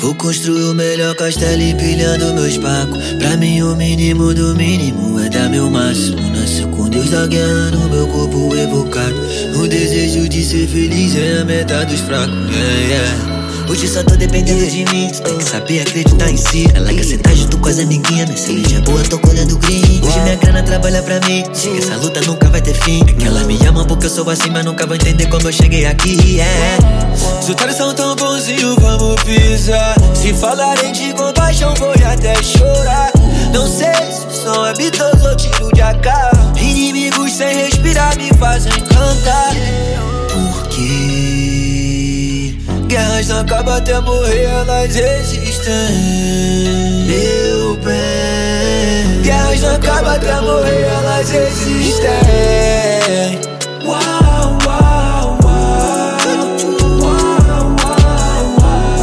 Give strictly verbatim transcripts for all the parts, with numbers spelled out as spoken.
Vou construir o melhor castelo empilhando meus pacos. Pra mim o mínimo do mínimo é dar meu máximo. Nasci com Deus da guerra no meu corpo evocado. O desejo de ser feliz é a meta dos fracos, yeah, yeah. Hoje só tô dependendo de mim, tem que saber acreditar em si. Ela quer sentar junto com as amiguinhas, minha semente é boa, tô colhendo green. Hoje minha grana trabalha pra mim, sei que essa luta nunca vai ter fim. É que ela me ama porque eu sou assim, mas nunca vão entender como eu cheguei aqui, yeah. Os otários são tão bonzinhos, vamos pisar. Se falarem de compaixão, vou até chorar. Não sei se o som é bitoso ou tiro de A K. Inimigos sem respirar me fazem cantar. Porque guerras não acabam até morrer, elas existem. Meu bem, guerras não acabam até morrer, elas existem. Uau, uau, uau. Uau, uau,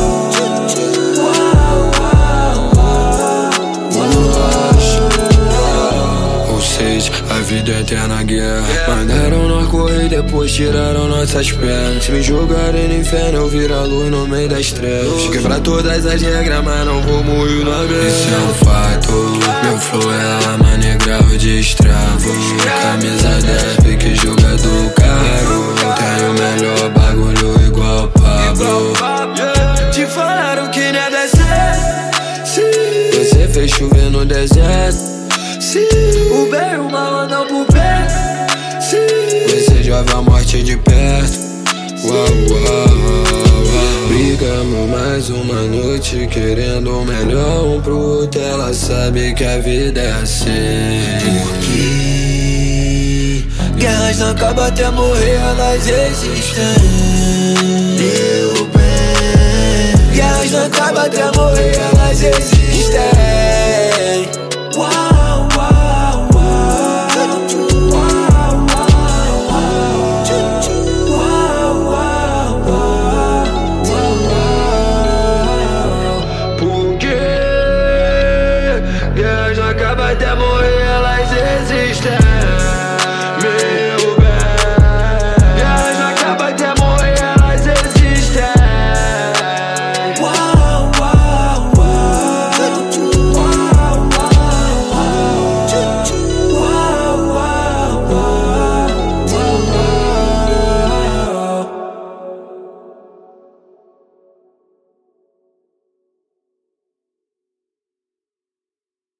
uau. Ou seja, a vida é eterna guerra. Mandaram nós correr, depois tiraram nossas pernas. Se me jogarem no inferno, eu viro a luz no meio das trevas. Quebrar todas as regras, mas não vou morrer na guerra. Isso é um fato, meu flow é arma negra, o de escravo. Camisa dez, pique jogador caro. Tenho o melhor bagulho igual Pablo. Te falaram que nada é certo. Você fez chover no deserto. O bem e o mal andam por perto. Você já vê a morte de perto. Uau, uau, uau. Brigamos mais uma noite, querendo o melhor um pro outro. Ela sabe que a vida é assim. Porque guerras não acabam até morrer, elas existem. Meu bem, guerras não acabam até morrer, elas existem.